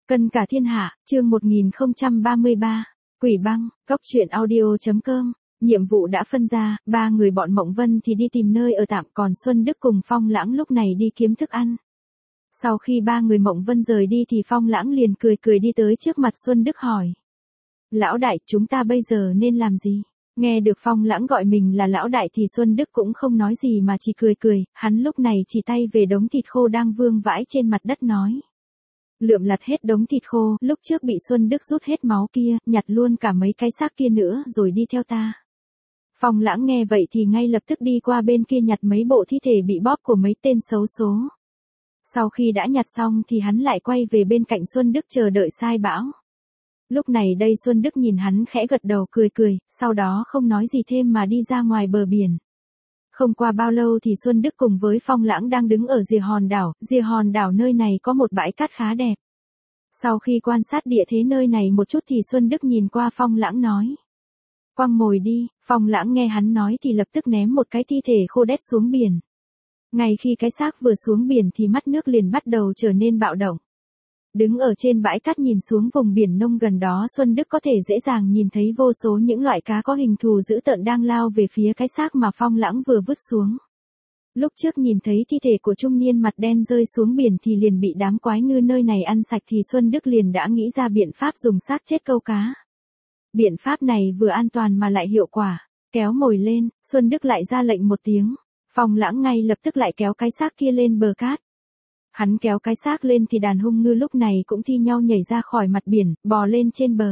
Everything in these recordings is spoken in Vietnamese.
Cân cả thiên hạ, chương 1033, Quỷ băng, Cốc truyện audio.com. Nhiệm vụ đã phân ra, ba người bọn Mộng Vân thì đi tìm nơi ở tạm, còn Xuân Đức cùng Phong Lãng lúc này đi kiếm thức ăn. Sau khi ba người Mộng Vân rời đi thì Phong Lãng liền cười cười đi tới trước mặt Xuân Đức hỏi. Lão đại, chúng ta bây giờ nên làm gì? Nghe được Phong Lãng gọi mình là lão đại thì Xuân Đức cũng không nói gì mà chỉ cười cười, hắn lúc này chỉ tay về đống thịt khô đang vương vãi trên mặt đất nói. Lượm lặt hết đống thịt khô, lúc trước bị Xuân Đức rút hết máu kia, nhặt luôn cả mấy cái xác kia nữa rồi đi theo ta. Phong Lãng nghe vậy thì ngay lập tức đi qua bên kia nhặt mấy bộ thi thể bị bóp của mấy tên xấu số. Sau khi đã nhặt xong thì hắn lại quay về bên cạnh Xuân Đức chờ đợi sai bảo. Lúc này đây Xuân Đức nhìn hắn khẽ gật đầu cười cười, sau đó không nói gì thêm mà đi ra ngoài bờ biển. Không qua bao lâu thì Xuân Đức cùng với Phong Lãng đang đứng ở rìa hòn đảo nơi này có một bãi cát khá đẹp. Sau khi quan sát địa thế nơi này một chút thì Xuân Đức nhìn qua Phong Lãng nói. Quăng mồi đi, Phong Lãng nghe hắn nói thì lập tức ném một cái thi thể khô đét xuống biển. Ngay khi cái xác vừa xuống biển thì mắt nước liền bắt đầu trở nên bạo động. Đứng ở trên bãi cát nhìn xuống vùng biển nông gần đó Xuân Đức có thể dễ dàng nhìn thấy vô số những loại cá có hình thù dữ tợn đang lao về phía cái xác mà Phong Lãng vừa vứt xuống. Lúc trước nhìn thấy thi thể của trung niên mặt đen rơi xuống biển thì liền bị đám quái ngư nơi này ăn sạch thì Xuân Đức liền đã nghĩ ra biện pháp dùng xác chết câu cá. Biện pháp này vừa an toàn mà lại hiệu quả. Kéo mồi lên, Xuân Đức lại ra lệnh một tiếng. Phong Lãng ngay lập tức lại kéo cái xác kia lên bờ cát. Hắn kéo cái xác lên thì đàn hung ngư lúc này cũng thi nhau nhảy ra khỏi mặt biển, bò lên trên bờ.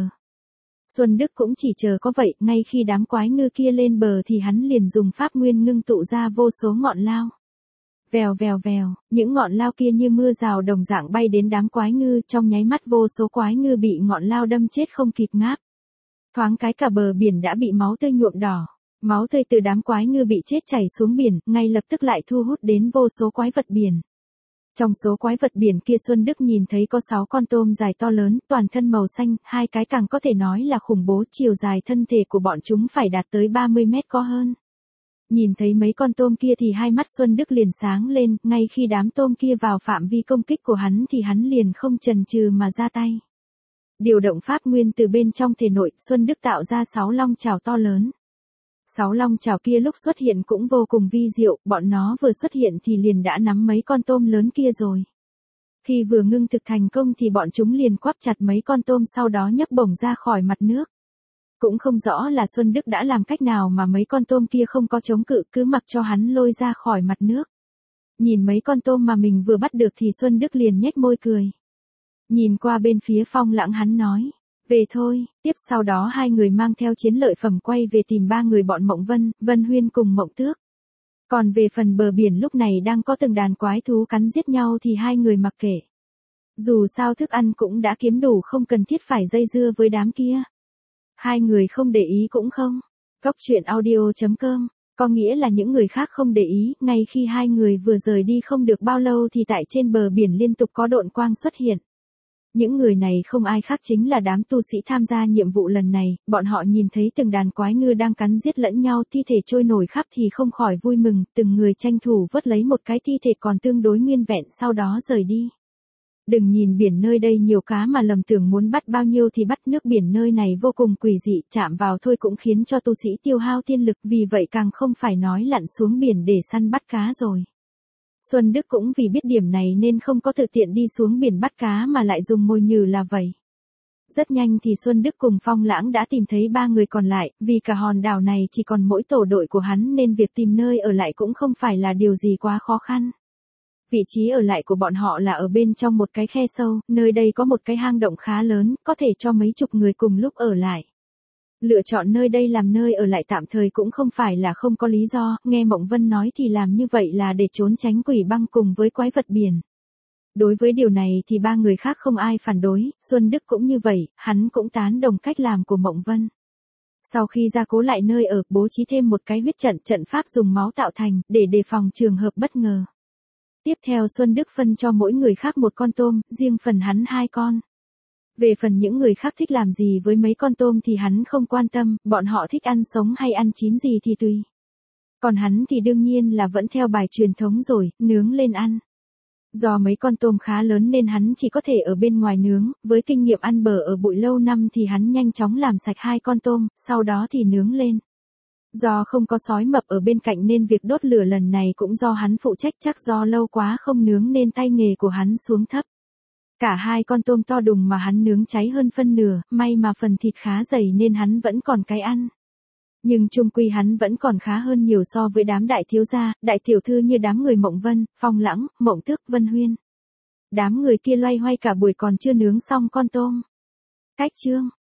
Xuân Đức cũng chỉ chờ có vậy, ngay khi đám quái ngư kia lên bờ thì hắn liền dùng pháp nguyên ngưng tụ ra vô số ngọn lao. Vèo vèo vèo, những ngọn lao kia như mưa rào đồng dạng bay đến đám quái ngư, trong nháy mắt vô số quái ngư bị ngọn lao đâm chết không kịp ngáp. Thoáng cái cả bờ biển đã bị máu tươi nhuộm đỏ. Máu tươi từ đám quái ngư bị chết chảy xuống biển, ngay lập tức lại thu hút đến vô số quái vật biển. Trong số quái vật biển kia Xuân Đức nhìn thấy có 6 con tôm dài to lớn, toàn thân màu xanh, hai cái càng có thể nói là khủng bố, chiều dài thân thể của bọn chúng phải đạt tới 30 mét có hơn. Nhìn thấy mấy con tôm kia thì hai mắt Xuân Đức liền sáng lên, ngay khi đám tôm kia vào phạm vi công kích của hắn thì hắn liền không chần chừ mà ra tay. Điều động pháp nguyên từ bên trong thể nội, Xuân Đức tạo ra 6 long chảo to lớn. 6 long chảo kia lúc xuất hiện cũng vô cùng vi diệu, bọn nó vừa xuất hiện thì liền đã nắm mấy con tôm lớn kia rồi. Khi vừa ngưng thực thành công thì bọn chúng liền quắp chặt mấy con tôm sau đó nhấc bổng ra khỏi mặt nước. Cũng không rõ là Xuân Đức đã làm cách nào mà mấy con tôm kia không có chống cự, cứ mặc cho hắn lôi ra khỏi mặt nước. Nhìn mấy con tôm mà mình vừa bắt được thì Xuân Đức liền nhếch môi cười. Nhìn qua bên phía Phong Lãng hắn nói. Về thôi, tiếp sau đó hai người mang theo chiến lợi phẩm quay về tìm ba người bọn Mộng Vân, Vân Huyên cùng Mộng Tước. Còn về phần bờ biển lúc này đang có từng đàn quái thú cắn giết nhau thì hai người mặc kệ. Dù sao thức ăn cũng đã kiếm đủ không cần thiết phải dây dưa với đám kia. Hai người không để ý cũng không. Cốc truyện audio.com, có nghĩa là những người khác không để ý, ngay khi hai người vừa rời đi không được bao lâu thì tại trên bờ biển liên tục có độn quang xuất hiện. Những người này không ai khác chính là đám tu sĩ tham gia nhiệm vụ lần này, bọn họ nhìn thấy từng đàn quái ngư đang cắn giết lẫn nhau, thi thể trôi nổi khắp thì không khỏi vui mừng, từng người tranh thủ vớt lấy một cái thi thể còn tương đối nguyên vẹn sau đó rời đi. Đừng nhìn biển nơi đây nhiều cá mà lầm tưởng muốn bắt bao nhiêu thì bắt, nước biển nơi này vô cùng quỷ dị, chạm vào thôi cũng khiến cho tu sĩ tiêu hao tiên lực, vì vậy càng không phải nói lặn xuống biển để săn bắt cá rồi. Xuân Đức cũng vì biết điểm này nên không có tự tiện đi xuống biển bắt cá mà lại dùng mồi nhử là vậy. Rất nhanh thì Xuân Đức cùng Phong Lãng đã tìm thấy ba người còn lại, vì cả hòn đảo này chỉ còn mỗi tổ đội của hắn nên việc tìm nơi ở lại cũng không phải là điều gì quá khó khăn. Vị trí ở lại của bọn họ là ở bên trong một cái khe sâu, nơi đây có một cái hang động khá lớn, có thể cho mấy chục người cùng lúc ở lại. Lựa chọn nơi đây làm nơi ở lại tạm thời cũng không phải là không có lý do, nghe Mộng Vân nói thì làm như vậy là để trốn tránh quỷ băng cùng với quái vật biển. Đối với điều này thì ba người khác không ai phản đối, Xuân Đức cũng như vậy, hắn cũng tán đồng cách làm của Mộng Vân. Sau khi gia cố lại nơi ở, bố trí thêm một cái huyết trận pháp dùng máu tạo thành, để đề phòng trường hợp bất ngờ. Tiếp theo Xuân Đức phân cho mỗi người khác một con tôm, riêng phần hắn 2 con. Về phần những người khác thích làm gì với mấy con tôm thì hắn không quan tâm, bọn họ thích ăn sống hay ăn chín gì thì tùy. Còn hắn thì đương nhiên là vẫn theo bài truyền thống rồi, nướng lên ăn. Do mấy con tôm khá lớn nên hắn chỉ có thể ở bên ngoài nướng, với kinh nghiệm ăn bờ ở bụi lâu năm thì hắn nhanh chóng làm sạch 2 con tôm, sau đó thì nướng lên. Do không có sói mập ở bên cạnh nên việc đốt lửa lần này cũng do hắn phụ trách, chắc do lâu quá không nướng nên tay nghề của hắn xuống thấp. Cả 2 con tôm to đùng mà hắn nướng cháy hơn phân nửa, may mà phần thịt khá dày nên hắn vẫn còn cái ăn. Nhưng chung quy hắn vẫn còn khá hơn nhiều so với đám đại thiếu gia, đại tiểu thư như đám người Mộng Vân, Phong Lãng, Mộng Tước, Vân Huyên. Đám người kia loay hoay cả buổi còn chưa nướng xong con tôm. Cách chương